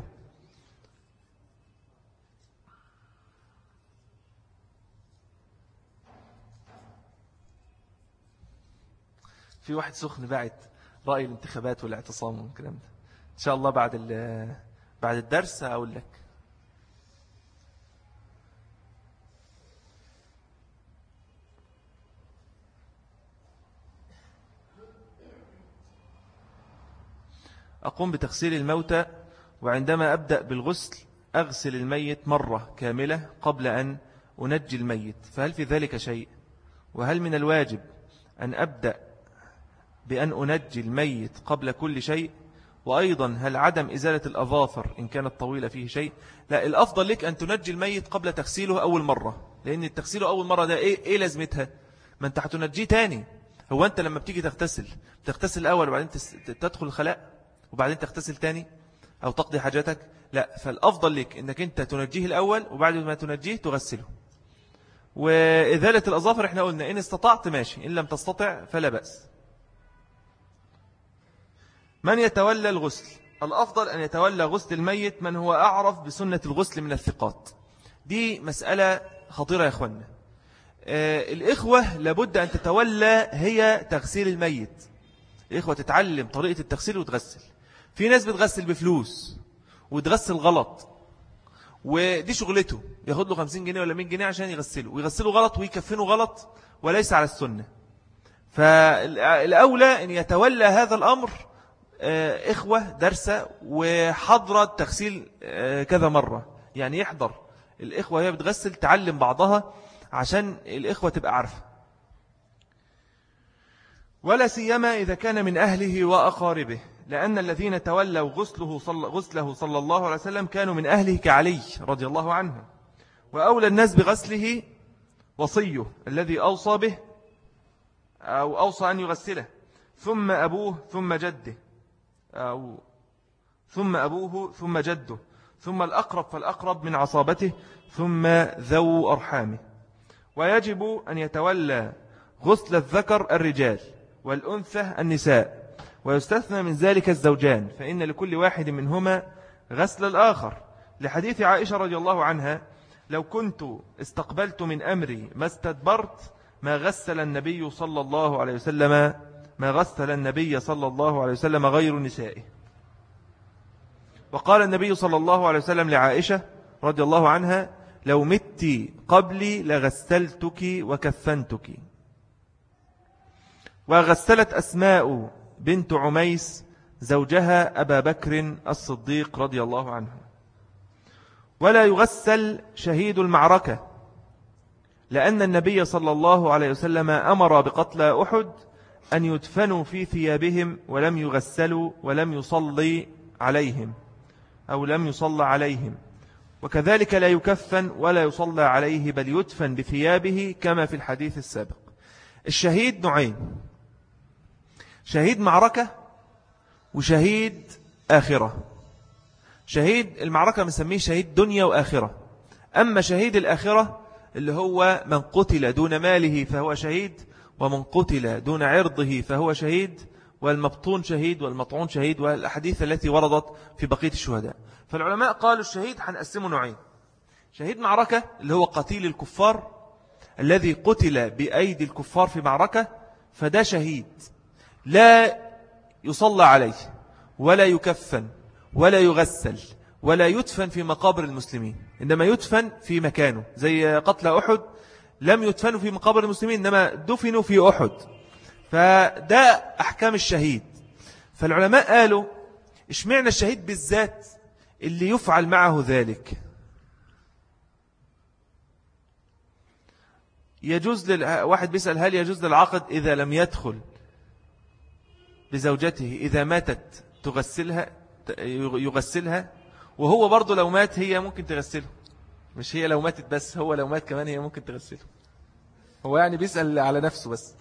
في واحد سخن باعت رأي الانتخابات والاعتصام والكلام ده، إن شاء الله بعد بعد الدرس أقول لك. أقوم بتغسيل الموتى، وعندما أبدأ بالغسل أغسل الميت مرة كاملة قبل أن أنجي الميت، فهل في ذلك شيء؟ وهل من الواجب أن أبدأ بأن أنجي الميت قبل كل شيء؟ وأيضا هل عدم إزالة الأظافر إن كانت طويلة فيه شيء؟ لا، الأفضل لك أن تنجي الميت قبل تغسيله أول مرة، لأن التغسيله أول مرة ده إيه, إيه لازمتها؟ ما أنت هتنجيه تاني. هو أنت لما بتيجي تغتسل تغتسل الأول وبعدين تدخل الخلاء وبعدين تغتسل تاني أو تقضي حاجاتك؟ لا، فالأفضل لك أنك أنت تنجيه الأول وبعد ما تنجيه تغسله. وإزالة الأظافر احنا قلنا إن استطعت ماشي، إن لم تستطع فلا بأس. من يتولى الغسل؟ الأفضل أن يتولى غسل الميت من هو أعرف بسنة الغسل من الثقات. دي مسألة خطيرة يا أخوانا. آه الإخوة لابد أن تتولى هي تغسيل الميت. الإخوة تتعلم طريقة التغسيل وتغسل. في ناس بتغسل بفلوس وتغسل غلط، ودي شغلته، ياخد له خمسين جنيه ولا مية جنيه عشان يغسله، ويغسله غلط ويكفنه غلط وليس على السنة. فالأولى أن يتولى هذا الأمر إخوة درسة وحضر التغسيل كذا مرة، يعني يحضر الإخوة هي بتغسل تعلم بعضها عشان الإخوة تبقى عارفة. ولا سيما إذا كان من أهله وأقاربه، لأن الذين تولوا غسله صلى, غسله صلى الله عليه وسلم كانوا من أهله كعلي رضي الله عنه. وأولى الناس بغسله وصيه الذي أوصى به أو أوصى أن يغسله، ثم أبوه ثم جده، أو ثم أبوه ثم جده، ثم الأقرب فالأقرب من عصابته، ثم ذو أرحامه. ويجب أن يتولى غسل الذكر الرجال والأنثى النساء، ويستثنى من ذلك الزوجان، فإن لكل واحد منهما غسل الآخر، لحديث عائشة رضي الله عنها: لو كنت استقبلت من أمري ما استدبرت ما غسل النبي صلى الله عليه وسلم ما غسل النبي صلى الله عليه وسلم غير نسائه. وقال النبي صلى الله عليه وسلم لعائشة رضي الله عنها: لو مت قبلي لغسلتك وكفنتك. وغسلت أسماء بنت عميس زوجها أبا بكر الصديق رضي الله عنه. ولا يغسل شهيد المعركة، لأن النبي صلى الله عليه وسلم أمر بقتلى أحد أن يدفنوا في ثيابهم ولم يغسلوا ولم يصلي عليهم أو لم يصلى عليهم، وكذلك لا يكفن ولا يصلى عليه بل يدفن بثيابه كما في الحديث السابق. الشهيد نوعين: شهيد معركة وشهيد آخرة. شهيد المعركة بنسميه شهيد دنيا وآخرة، أما شهيد الآخرة اللي هو من قتل دون ماله فهو شهيد، ومن قتل دون عرضه فهو شهيد، والمبطون شهيد والمطعون شهيد، والأحاديث التي وردت في بقية الشهداء. فالعلماء قالوا الشهيد هنقسمه نوعين: شهيد معركة اللي هو قتيل الكفار الذي قتل بأيدي الكفار في معركة، فده شهيد لا يصلى عليه ولا يكفن ولا يغسل ولا يدفن في مقابر المسلمين، إنما يدفن في مكانه، زي قتل أحد لم يدفنوا في مقابر المسلمين إنما دفنوا في أحد. فده أحكام الشهيد. فالعلماء قالوا اشمعنى الشهيد بالذات اللي يفعل معه ذلك؟ يجوز لل... واحد بيسأل هل يجوز للعقد إذا لم يدخل بزوجته إذا ماتت تغسلها يغسلها، وهو برضو لو مات هي ممكن تغسله، مش هي لو ماتت بس، هو لو مات كمان هي ممكن تغسله. هو يعني بيسأل على نفسه بس.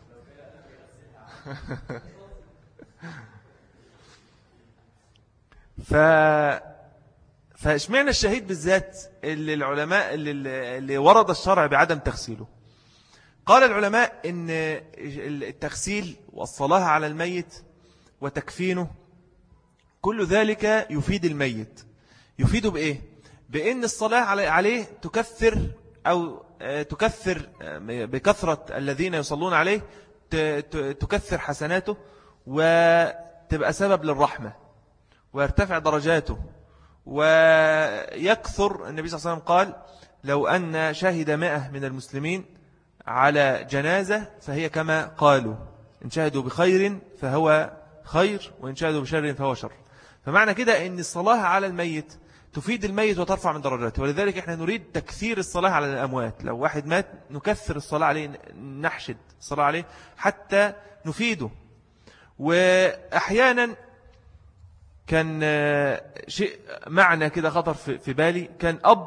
ف فاشمعنى الشهيد بالذات اللي العلماء اللي, اللي ورد الشرع بعدم تغسيله؟ قال العلماء إن التغسيل والصلاة على الميت وتكفينه كل ذلك يفيد الميت. يفيده بإيه؟ بأن الصلاة عليه تكثر أو تكثر بكثرة الذين يصلون عليه، تكثر حسناته وتبقى سبب للرحمة ويرتفع درجاته ويكثر. النبي صلى الله عليه وسلم قال لو أن شهد مائة من المسلمين على جنازة فهي كما قالوا، إن شهدوا بخير فهو خير، وإن شهدوا بشر فهو شر. فمعنى كده أن الصلاة على الميت تفيد الميت وترفع من درجاته، ولذلك إحنا نريد تكثير الصلاة على الأموات. لو واحد مات نكثر الصلاة عليه، نحشد الصلاة عليه حتى نفيده. وأحيانا كان شيء معنى كده خطر في بالي، كان أب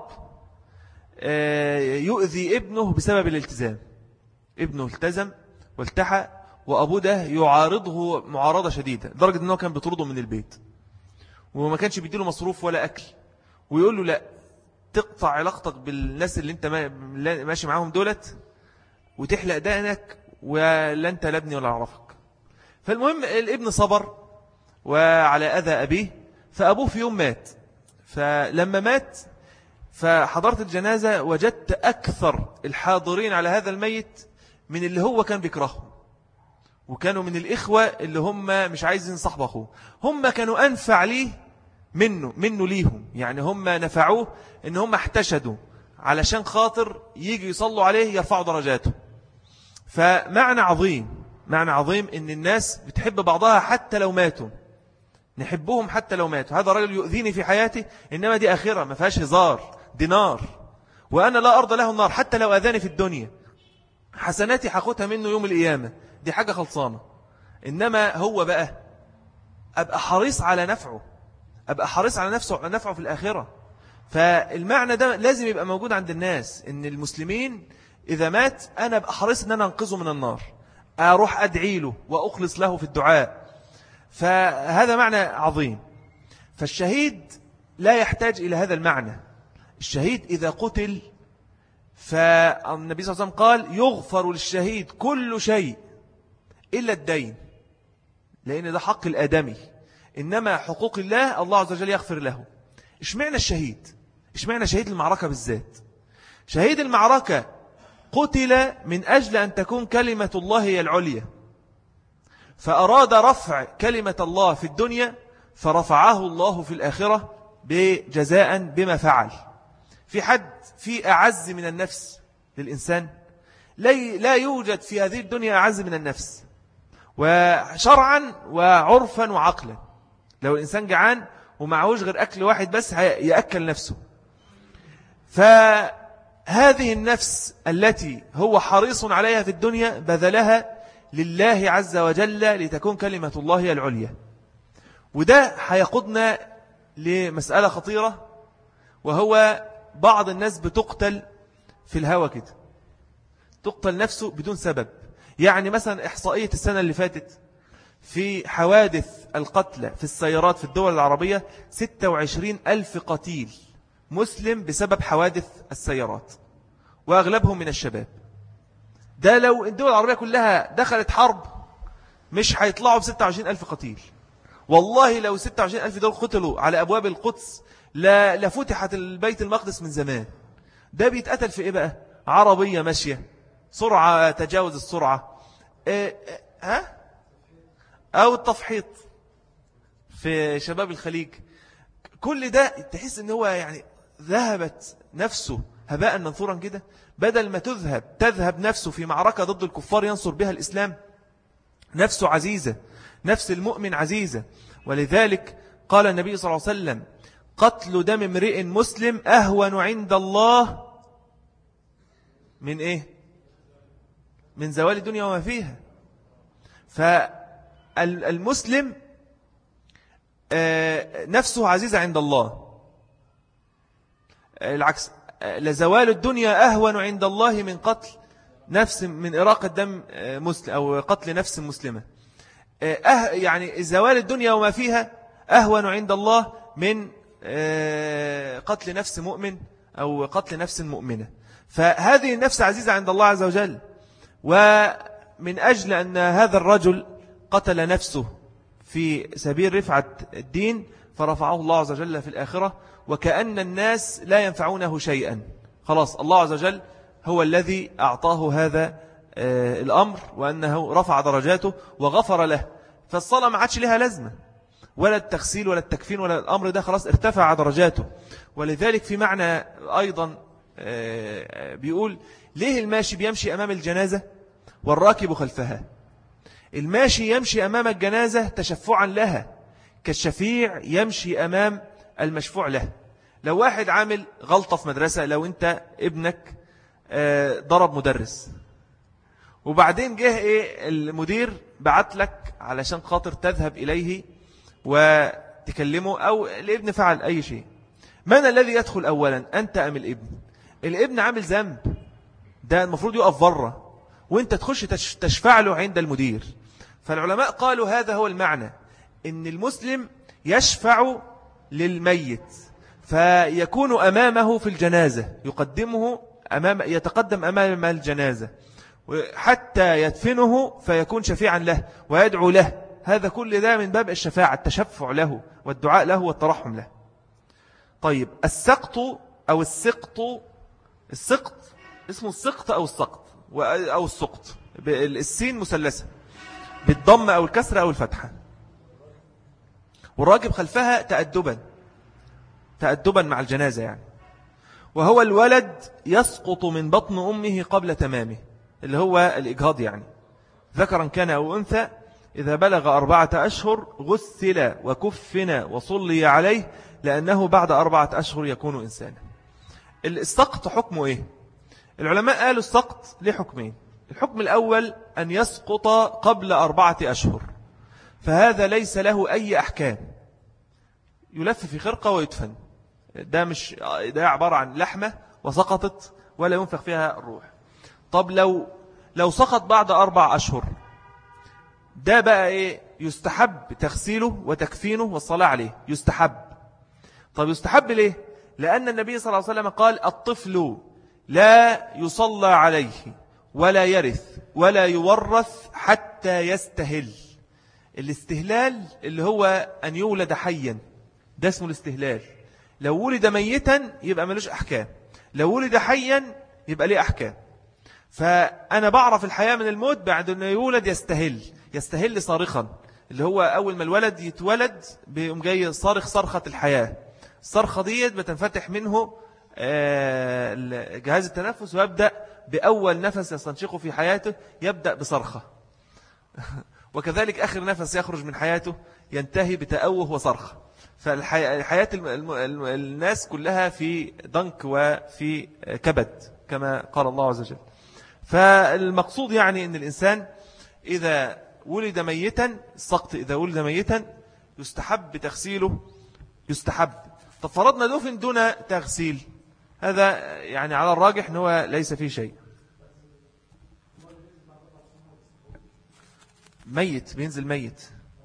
يؤذي ابنه بسبب الالتزام. ابنه التزم والتحى، وأبوه ده يعارضه معارضة شديدة لدرجة أنه كان بيطرده من البيت، وما كانش بيديله مصروف ولا أكل، ويقول له لا تقطع علاقتك بالناس اللي انت ماشي معاهم دولت، وتحلق دقنك، ولا انت لا ابني ولا اعرفك. فالمهم الابن صبر وعلى أذى أبيه، فأبوه في يوم مات. فلما مات فحضرت الجنازة وجدت أكثر الحاضرين على هذا الميت من اللي هو كان بيكرهه، وكانوا من الإخوة اللي هم مش عايزين صاحب أخوه، هم كانوا أنفع ليه منه منه ليهم. يعني هم نفعوه إن هم احتشدوا علشان خاطر يجي يصلوا عليه يرفعوا درجاته. فمعنى عظيم، معنى عظيم إن الناس بتحب بعضها حتى لو ماتوا، نحبهم حتى لو ماتوا. هذا رجل يؤذيني في حياتي، إنما دي آخرة ما فيهاش هزار، دي نار، وأنا لا أرضى له النار حتى لو أذاني في الدنيا. حسناتي حاخدها منه يوم القيامة، دي حاجة خلصانة. إنما هو بقى أبقى حريص على نفعه، أبقى حريص على نفسه على نفعه في الآخرة. فالمعنى ده لازم يبقى موجود عند الناس، إن المسلمين إذا مات أنا أبقى حريص أن أنا أنقذه من النار، أروح أدعي له وأخلص له في الدعاء. فهذا معنى عظيم. فالشهيد لا يحتاج إلى هذا المعنى. الشهيد إذا قتل فالنبي صلى الله عليه وسلم قال يغفر للشهيد كل شيء إلا الدين، لأن ده حق الآدمي، إنما حقوق الله الله عز وجل يغفر له. إيش معنى الشهيد؟ إيش معنى شهيد المعركة بالذات؟ شهيد المعركة قتل من أجل أن تكون كلمة الله هي العليا، فأراد رفع كلمة الله في الدنيا فرفعه الله في الآخرة بجزاء بما فعل. في حد في أعز من النفس للإنسان؟ لا يوجد في هذه الدنيا أعز من النفس، وشرعا وعرفا وعقلا. لو الإنسان جعان ومعهوش غير أكل واحد بس يأكل نفسه. فهذه النفس التي هو حريص عليها في الدنيا بذلها لله عز وجل لتكون كلمة الله هي العليا. وده هيقودنا لمسألة خطيرة، وهو بعض الناس بتقتل في الهوى كده، تقتل نفسه بدون سبب. يعني مثلا إحصائية السنة اللي فاتت في حوادث القتلى في السيارات في الدول العربية ستة وعشرين ألف قتيل مسلم بسبب حوادث السيارات، وأغلبهم من الشباب. ده لو الدول العربية كلها دخلت حرب مش هيطلعوا بستة وعشرين ألف قتيل. والله لو ستة وعشرين ألف دول قتلوا على أبواب القدس لفتحت البيت المقدس من زمان. ده بيتقتل في إيه بقى؟ عربية ماشية، سرعة تجاوز السرعة، إيه ها؟ أو التفحيط في شباب الخليج. كل ده تحس إن هو يعني ذهبت نفسه هباء منثورا كده، بدل ما تذهب تذهب نفسه في معركة ضد الكفار ينصر بها الإسلام. نفسه عزيزة، نفس المؤمن عزيزة. ولذلك قال النبي صلى الله عليه وسلم قتل دم امرئ مسلم أهون عند الله من إيه؟ من زوال الدنيا وما فيها. فالمسلم نفسه عزيزة عند الله، العكس، لزوال الدنيا أهون عند الله من قتل نفس، من إراقة دم مسلم أو قتل نفس مسلمة. أه يعني زوال الدنيا وما فيها أهون عند الله من قتل نفس مؤمن أو قتل نفس مؤمنة. فهذه النفس عزيزة عند الله عز وجل. ومن أجل أن هذا الرجل قتل نفسه في سبيل رفعة الدين فرفعه الله عز وجل في الآخرة، وكأن الناس لا ينفعونه شيئا. خلاص الله عز وجل هو الذي أعطاه هذا الأمر، وأنه رفع درجاته وغفر له. فالصلاة ما عادش لها لازمة، ولا التغسيل ولا التكفين ولا الأمر ده خلاص ارتفع درجاته. ولذلك في معنى أيضا بيقول ليه الماشي بيمشي أمام الجنازة والراكب خلفها؟ الماشي يمشي أمام الجنازة تشفعا لها، كالشفيع يمشي أمام المشفوع له. لو واحد عامل غلطة في مدرسة، لو أنت ابنك ضرب مدرس وبعدين جه إيه المدير بعت لك علشان خاطر تذهب إليه وتكلمه، أو الابن فعل أي شيء، من الذي يدخل أولا، أنت أم الابن؟ الابن عامل ذنب، ده المفروض يقف بره وانت تخش تشفع له عند المدير. فالعلماء قالوا هذا هو المعنى، ان المسلم يشفع للميت فيكون أمامه في الجنازة، يقدمه أمام يتقدم أمام الجنازة حتى يدفنه فيكون شفيعا له ويدعو له. هذا كل ده من باب الشفاعة، التشفع له والدعاء له والترحم له. طيب السقط أو السقط، السقط اسمه السقط أو السقط أو السقط، السين مثلثة بالضم أو الكسرة أو الفتحة، والراكب خلفها تأدبا تأدبا مع الجنازة يعني. وهو الولد يسقط من بطن أمه قبل تمامه، اللي هو الإجهاض يعني، ذكرا كان أو أنثى، إذا بلغ أربعة أشهر غسل وكفن وصلي عليه، لأنه بعد أربعة أشهر يكون إنسانا. السقط حكمه إيه؟ العلماء قالوا السقط له حكمين. الحكم الأول أن يسقط قبل أربعة أشهر، فهذا ليس له أي أحكام، يلف في خرقة ويدفن، ده مش ده عبارة عن لحمة وسقطت ولا ينفخ فيها الروح. طب لو لو سقط بعد أربع أشهر، ده بقى إيه؟ يستحب تغسيله وتكفينه والصلاة عليه، يستحب. طب يستحب ليه؟ لأن النبي صلى الله عليه وسلم قال الطفل لا يصلى عليه ولا يرث ولا يورث حتى يستهل. الاستهلال اللي هو أن يولد حيا، ده اسمه الاستهلال. لو ولد ميتا يبقى ملوش أحكام، لو ولد حيا يبقى ليه أحكام. فأنا بعرف الحياة من الموت بعد أنه يولد يستهل، يستهل صارخا، اللي هو أول ما الولد يتولد بيقوم جاي صارخ صرخة الحياة. الصرخة ديت بتنفتح منه جهاز التنفس ويبدأ بأول نفس يستنشقه في حياته يبدأ بصرخة وكذلك آخر نفس يخرج من حياته ينتهي بتأوه وصرخة. فالحياة الناس كلها في ضنك وفي كبد كما قال الله عز وجل. فالمقصود يعني أن الإنسان إذا ولد ميتا، السقط إذا ولد ميتا يستحب تغسيله، يستحب. ففرضنا دفن دون تغسيل، هذا يعني على الراجح أنه ليس فيه شيء. ميت بينزل ميت،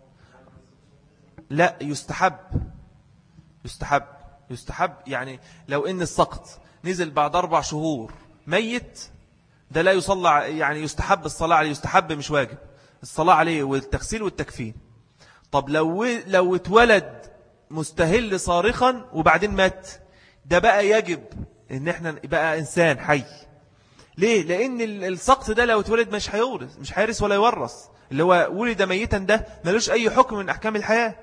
لا يستحب يستحب يستحب يعني لو إن السقط نزل بعد أربع شهور ميت، ده لا يصلى، يعني يستحب الصلاة عليه، يستحب مش واجب الصلاة عليه والتغسيل والتكفين. طب لو لو اتولد مستهل صارخا وبعدين مات، ده بقى يجب ان احنا بقى انسان حي. ليه؟ لان السقط ده لو اتولد مش هيورث، مش هيرث ولا يورث، اللي هو ولد ميتا ده ملوش اي حكم من احكام الحياة.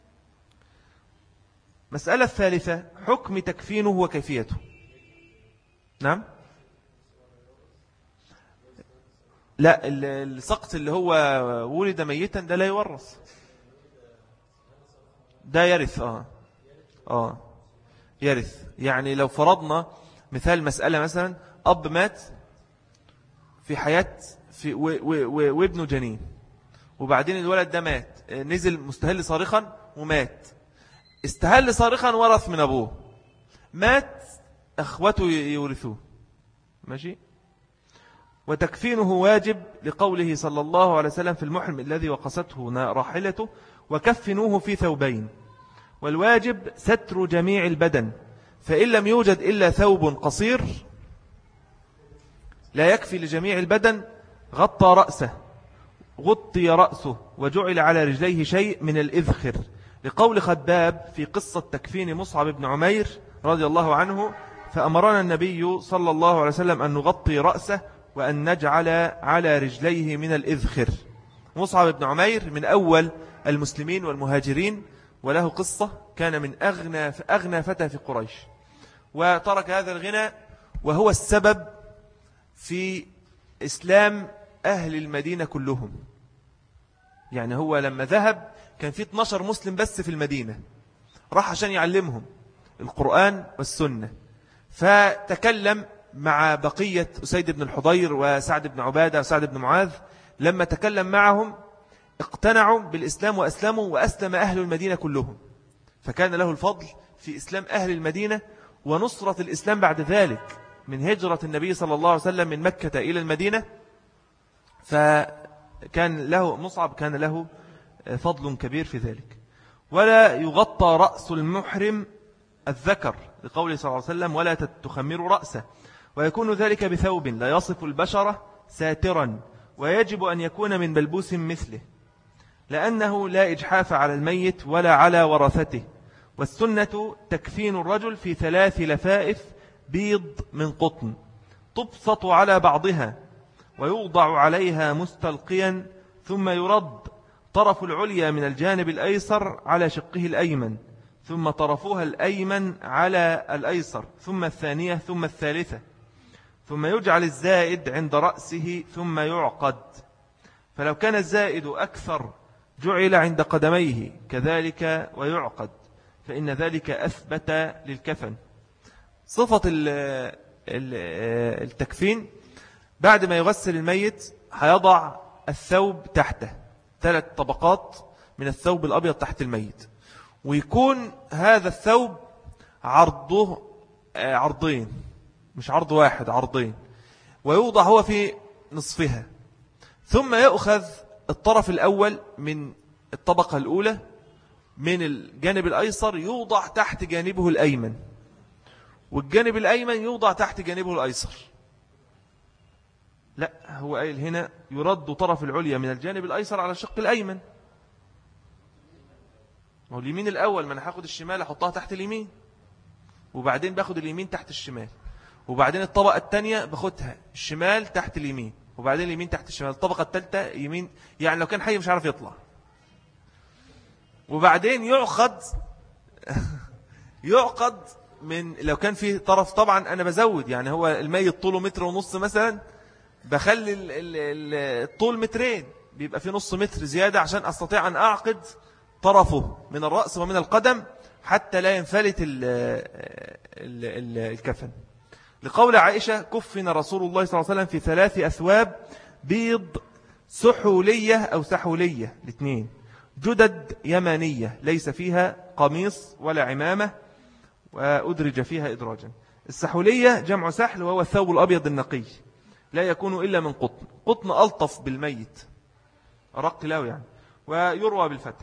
مسألة الثالثة حكم تكفينه وكيفيته. نعم، لا السقط اللي هو ولد ميتا ده لا يورث، ده يرث. آه آه يرث. يعني لو فرضنا مثال مسألة، مثلا أب مات في حياة في وابنه جنين، وبعدين الولد ده مات، نزل مستهل صارخا ومات، استهل صارخا ورث من أبوه، مات أخوته يورثوه، ماشي. وتكفينه واجب لقوله صلى الله عليه وسلم في المحرم الذي وقصته راحلته وكفنوه في ثوبين. والواجب ستر جميع البدن، فإن لم يوجد إلا ثوب قصير لا يكفي لجميع البدن غطى رأسه غطي رأسه وجعل على رجليه شيء من الإذخر، لقول خباب في قصة تكفين مصعب بن عمير رضي الله عنه: فأمرنا النبي صلى الله عليه وسلم أن نغطي رأسه وأن نجعل على رجليه من الإذخر. مصعب بن عمير من أول المسلمين والمهاجرين، وله قصة، كان من أغنى, أغنى فتى في قريش، وترك هذا الغنى وهو السبب في إسلام أهل المدينة كلهم. يعني هو لما ذهب كان في اثناشر مسلم بس في المدينة، راح عشان يعلمهم القرآن والسنة، فتكلم مع بقية أسيد بن الحضير وسعد بن عبادة وسعد بن معاذ. لما تكلم معهم اقتنعوا بالإسلام وأسلموا، وأسلم أهل المدينة كلهم، فكان له الفضل في إسلام أهل المدينة ونصرة الإسلام بعد ذلك من هجرة النبي صلى الله عليه وسلم من مكة إلى المدينة. فكان له مصعب كان له فضل كبير في ذلك. ولا يغطى رأس المحرم الذكر لقوله صلى الله عليه وسلم ولا تخمر رأسه، ويكون ذلك بثوب لا يصف البشرة ساترا، ويجب أن يكون من بلبوس مثله، لأنه لا إجحاف على الميت ولا على ورثته. والسنة تكفين الرجل في ثلاث لفائف بيض من قطن تبسط على بعضها ويوضع عليها مستلقيا، ثم يرد طرف العليا من الجانب الأيسر على شقه الأيمن، ثم طرفها الأيمن على الأيسر، ثم الثانية، ثم الثالثة، ثم يجعل الزائد عند رأسه ثم يعقد. فلو كان الزائد أكثر جعل عند قدميه كذلك ويعقد، فإن ذلك أثبت للكفن. صفة التكفين: بعد ما يغسل الميت هيضع الثوب تحته، ثلاث طبقات من الثوب الأبيض تحت الميت، ويكون هذا الثوب عرضه عرضين، مش عرض واحد، عرضين، ويوضع هو في نصفها. ثم يأخذ الطرف الأول من الطبقة الأولى من الجانب الأيسر يوضع تحت جانبه الأيمن، والجانب الأيمن يوضع تحت جانبه الأيسر. لا، هو قايل هنا يرد طرف العليا من الجانب الأيسر على الشق الأيمن. هو اليمين الأول، ما أنا هاخد الشمال أحطها تحت اليمين، وبعدين باخد اليمين تحت الشمال، وبعدين الطبقة الثانية باخدها الشمال تحت اليمين، وبعدين اليمين تحت الشمال، الطبقة الثالثة يمين. يعني لو كان حي مش عارف يطلع. وبعدين يعقد يعقد من لو كان فيه طرف، طبعا أنا بزود، يعني هو الميت طوله متر ونص مثلا، بخلي الطول مترين، بيبقى فيه نص متر زيادة عشان أستطيع أن أعقد طرفه من الرأس ومن القدم حتى لا ينفلت الكفن. لقول عائشة: كفن رسول الله صلى الله عليه وسلم في ثلاث أثواب بيض سحولية أو سحولية الاثنين، جدد يمانية ليس فيها قميص ولا عمامة، وأدرج فيها إدراجا. السحولية جمع سحل، وهو الثوب الأبيض النقي، لا يكون إلا من قطن. قطن ألطف بالميت، أرق له يعني، ويروى بالفتح.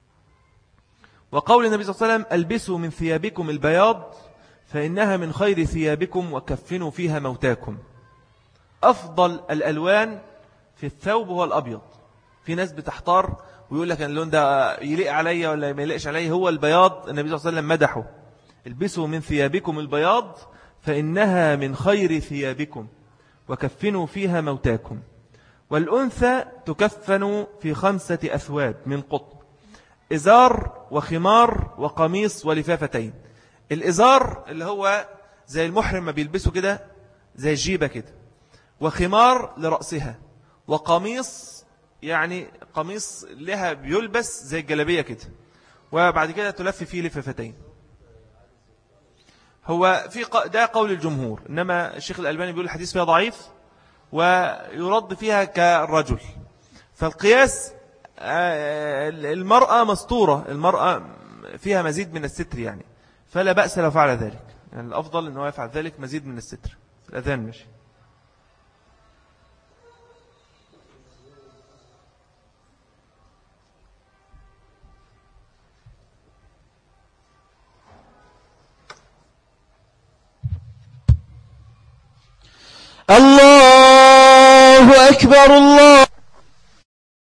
وقول النبي صلى الله عليه وسلم: ألبسوا من ثيابكم البياض فإنها من خير ثيابكم وكفنوا فيها موتاكم. أفضل الألوان في الثوب هو الأبيض. في ناس بتحتار ويقول لك اللون ده يليق علي ولا ما يليقش علي. هو البياض النبي صلى الله عليه وسلم مدحه: البسوا من ثيابكم البياض فإنها من خير ثيابكم وكفنوا فيها موتاكم. والأنثى تكفن في خمسة أثواب من قطن: إزار وخمار وقميص ولفافتين. الإزار اللي هو زي المحرم ما بيلبسه كده، زي الجيبة كده، وخمار لرأسها، وقميص يعني قميص لها بيلبس زي الجلابية كده، وبعد كده تلف فيه لفافتين. هو في ده قول الجمهور، إنما الشيخ الألباني بيقول الحديث فيها ضعيف ويرد فيها كالرجل. فالقياس المرأة مستورة، المرأة فيها مزيد من الستر يعني، فلا بأس لو فعل ذلك. يعني الأفضل أنه يفعل ذلك مزيد من الستر. الأذان ماشي. الله أكبر الله